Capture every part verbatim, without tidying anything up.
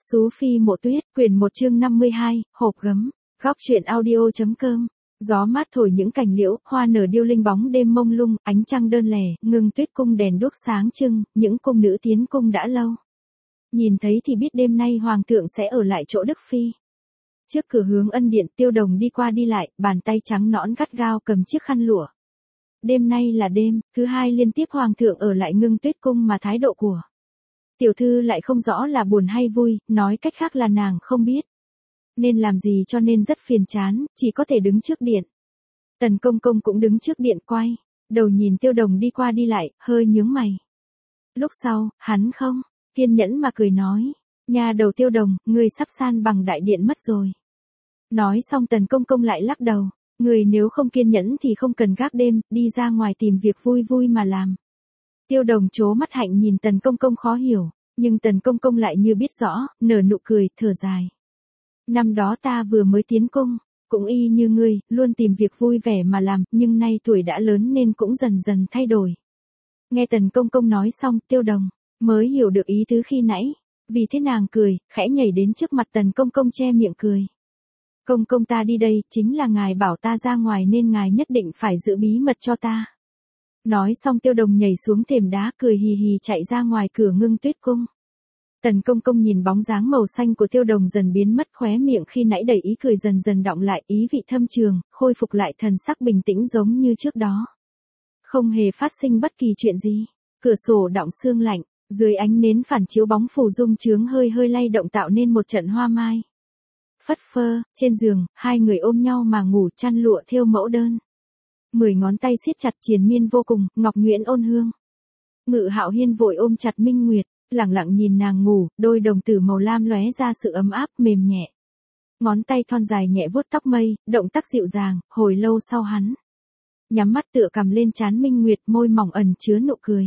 Xú Phi Mộ Tuyết, quyển một chương năm mươi hai, hộp gấm, góc truyện audio.com. Gió mát thổi những cành liễu, hoa nở điêu linh bóng đêm mông lung, ánh trăng đơn lẻ, ngưng tuyết cung đèn đuốc sáng trưng, những cung nữ tiến cung đã lâu. Nhìn thấy thì biết đêm nay hoàng thượng sẽ ở lại chỗ Đức Phi. Trước cửa hướng ân điện, Tiêu Đồng đi qua đi lại, bàn tay trắng nõn gắt gao cầm chiếc khăn lụa. Đêm nay là đêm, thứ hai liên tiếp hoàng thượng ở lại ngưng tuyết cung mà thái độ của tiểu thư lại không rõ là buồn hay vui, nói cách khác là nàng không biết nên làm gì cho nên rất phiền chán, chỉ có thể đứng trước điện. Tần công công cũng đứng trước điện quay, đầu nhìn Tiêu Đồng đi qua đi lại, hơi nhướng mày. Lúc sau, hắn không kiên nhẫn mà cười nói, nhà đầu Tiêu Đồng, ngươi sắp san bằng đại điện mất rồi. Nói xong Tần công công lại lắc đầu, người nếu không kiên nhẫn thì không cần gác đêm, đi ra ngoài tìm việc vui vui mà làm. Tiêu Đồng trố mắt hạnh nhìn Tần công công khó hiểu, nhưng Tần công công lại như biết rõ, nở nụ cười, thở dài. Năm đó ta vừa mới tiến cung, cũng y như ngươi, luôn tìm việc vui vẻ mà làm, nhưng nay tuổi đã lớn nên cũng dần dần thay đổi. Nghe Tần công công nói xong, Tiêu Đồng mới hiểu được ý tứ khi nãy, vì thế nàng cười, khẽ nhảy đến trước mặt Tần công công che miệng cười. Công công ta đi đây, chính là ngài bảo ta ra ngoài nên ngài nhất định phải giữ bí mật cho ta. Nói xong Tiêu Đồng nhảy xuống thềm đá cười hì hì chạy ra ngoài cửa ngưng tuyết cung. Tần công công nhìn bóng dáng màu xanh của Tiêu Đồng dần biến mất, khóe miệng khi nãy đầy ý cười dần dần đọng lại, ý vị thâm trường, khôi phục lại thần sắc bình tĩnh giống như trước đó. Không hề phát sinh bất kỳ chuyện gì. Cửa sổ đọng sương lạnh, dưới ánh nến phản chiếu bóng phù dung chướng hơi hơi lay động tạo nên một trận hoa mai. Phất phơ, trên giường, hai người ôm nhau mà ngủ, chăn lụa thêu mẫu đơn. Mười ngón tay siết chặt triền miên vô cùng, ngọc nhuyễn ôn hương. Ngự Hạo Hiên vội ôm chặt Minh Nguyệt, lẳng lặng nhìn nàng ngủ, đôi đồng tử màu lam lóe ra sự ấm áp mềm nhẹ. Ngón tay thon dài nhẹ vuốt tóc mây, động tác dịu dàng, hồi lâu sau hắn nhắm mắt tựa cằm lên trán Minh Nguyệt, môi mỏng ẩn chứa nụ cười.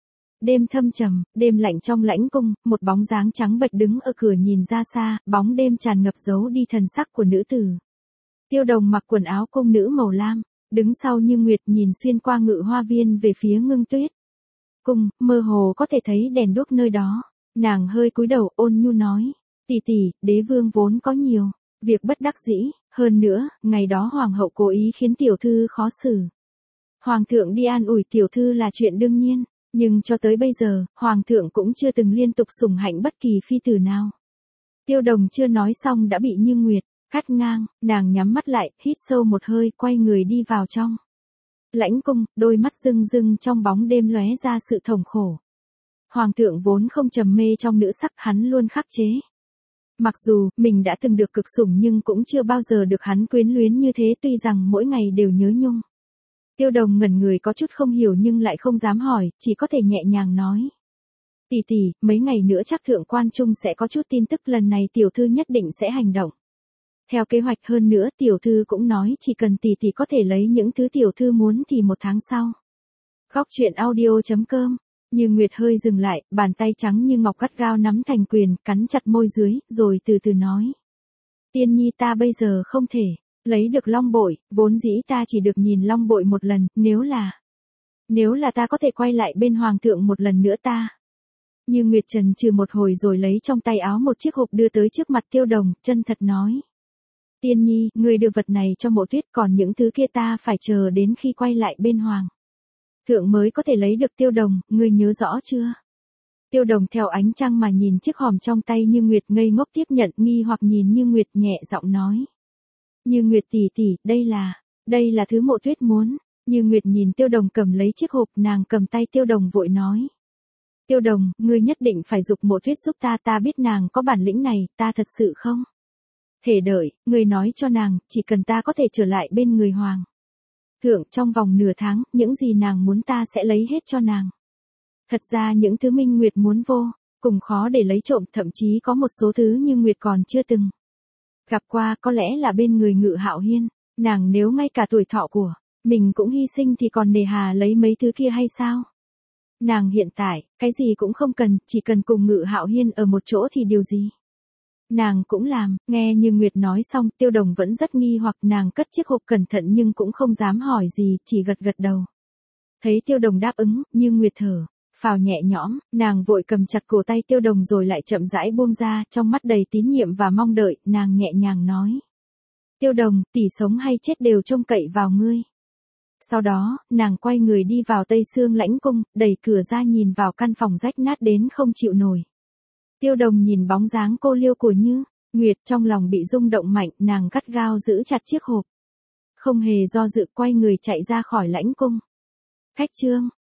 Đêm thâm trầm, đêm lạnh trong lãnh cung, một bóng dáng trắng bệch đứng ở cửa nhìn ra xa, bóng đêm tràn ngập giấu đi thần sắc của nữ tử. Tiêu Đồng mặc quần áo cung nữ màu lam, đứng sau Như Nguyệt nhìn xuyên qua ngự hoa viên về phía ngưng tuyết cung, mơ hồ có thể thấy đèn đuốc nơi đó. Nàng hơi cúi đầu ôn nhu nói, tỷ tỷ, đế vương vốn có nhiều việc bất đắc dĩ, hơn nữa, ngày đó hoàng hậu cố ý khiến tiểu thư khó xử. Hoàng thượng đi an ủi tiểu thư là chuyện đương nhiên, nhưng cho tới bây giờ, hoàng thượng cũng chưa từng liên tục sủng hạnh bất kỳ phi tử nào. Tiêu Đồng chưa nói xong đã bị Như Nguyệt cắt ngang, nàng nhắm mắt lại, hít sâu một hơi, quay người đi vào trong lãnh cung, đôi mắt rưng rưng trong bóng đêm lóe ra sự thống khổ. Hoàng thượng vốn không trầm mê trong nữ sắc, hắn luôn khắc chế. Mặc dù mình đã từng được cực sủng nhưng cũng chưa bao giờ được hắn quyến luyến như thế, tuy rằng mỗi ngày đều nhớ nhung. Tiêu Đồng ngẩn người có chút không hiểu nhưng lại không dám hỏi, chỉ có thể nhẹ nhàng nói. Tỷ tỷ, mấy ngày nữa chắc thượng quan trung sẽ có chút tin tức, lần này tiểu thư nhất định sẽ hành động theo kế hoạch, hơn nữa tiểu thư cũng nói chỉ cần tỷ tỷ có thể lấy những thứ tiểu thư muốn thì một tháng sau. Góc truyện audio.com. Như Nguyệt hơi dừng lại, bàn tay trắng như ngọc gắt gao nắm thành quyền, cắn chặt môi dưới, rồi từ từ nói. Tiên nhi, ta bây giờ không thể lấy được long bội, vốn dĩ ta chỉ được nhìn long bội một lần, nếu là nếu là ta có thể quay lại bên hoàng thượng một lần nữa ta. Như Nguyệt trần trừ một hồi rồi lấy trong tay áo một chiếc hộp đưa tới trước mặt Tiêu Đồng, chân thật nói. Tiên nhi, ngươi đưa vật này cho Mộ Tuyết, còn những thứ kia ta phải chờ đến khi quay lại bên hoàng thượng mới có thể lấy được. Tiêu Đồng, ngươi nhớ rõ chưa? Tiêu Đồng theo ánh trăng mà nhìn chiếc hòm trong tay Như Nguyệt, ngây ngốc tiếp nhận, nghi hoặc nhìn Như Nguyệt, nhẹ giọng nói. Như Nguyệt tỷ tỷ, đây là, đây là thứ Mộ Tuyết muốn. Như Nguyệt nhìn Tiêu Đồng cầm lấy chiếc hộp, nàng cầm tay Tiêu Đồng vội nói. Tiêu Đồng, ngươi nhất định phải giục Mộ Tuyết giúp ta, ta biết nàng có bản lĩnh này, ta thật sự không thể đợi, ngươi nói cho nàng, chỉ cần ta có thể trở lại bên người hoàng thượng trong vòng nửa tháng, những gì nàng muốn ta sẽ lấy hết cho nàng. Thật ra những thứ Minh Nguyệt muốn vô cùng khó để lấy trộm, thậm chí có một số thứ Như Nguyệt còn chưa từng gặp qua, có lẽ là bên người Ngự Hạo Hiên. Nàng nếu ngay cả tuổi thọ của mình cũng hy sinh thì còn nề hà lấy mấy thứ kia hay sao? Nàng hiện tại, cái gì cũng không cần, chỉ cần cùng Ngự Hạo Hiên ở một chỗ thì điều gì nàng cũng làm. Nghe Như Nguyệt nói xong, Tiêu Đồng vẫn rất nghi hoặc, nàng cất chiếc hộp cẩn thận nhưng cũng không dám hỏi gì, chỉ gật gật đầu. Thấy Tiêu Đồng đáp ứng, Như Nguyệt thở phào nhẹ nhõm, nàng vội cầm chặt cổ tay Tiêu Đồng rồi lại chậm rãi buông ra, trong mắt đầy tín nhiệm và mong đợi, nàng nhẹ nhàng nói. Tiêu Đồng, tỷ sống hay chết đều trông cậy vào ngươi. Sau đó, nàng quay người đi vào Tây Sương Lãnh Cung, đẩy cửa ra nhìn vào căn phòng rách nát đến không chịu nổi. Tiêu Đồng nhìn bóng dáng cô liêu của Như Nguyệt, trong lòng bị rung động mạnh, nàng gắt gao giữ chặt chiếc hộp. Không hề do dự quay người chạy ra khỏi Lãnh Cung. Khách chương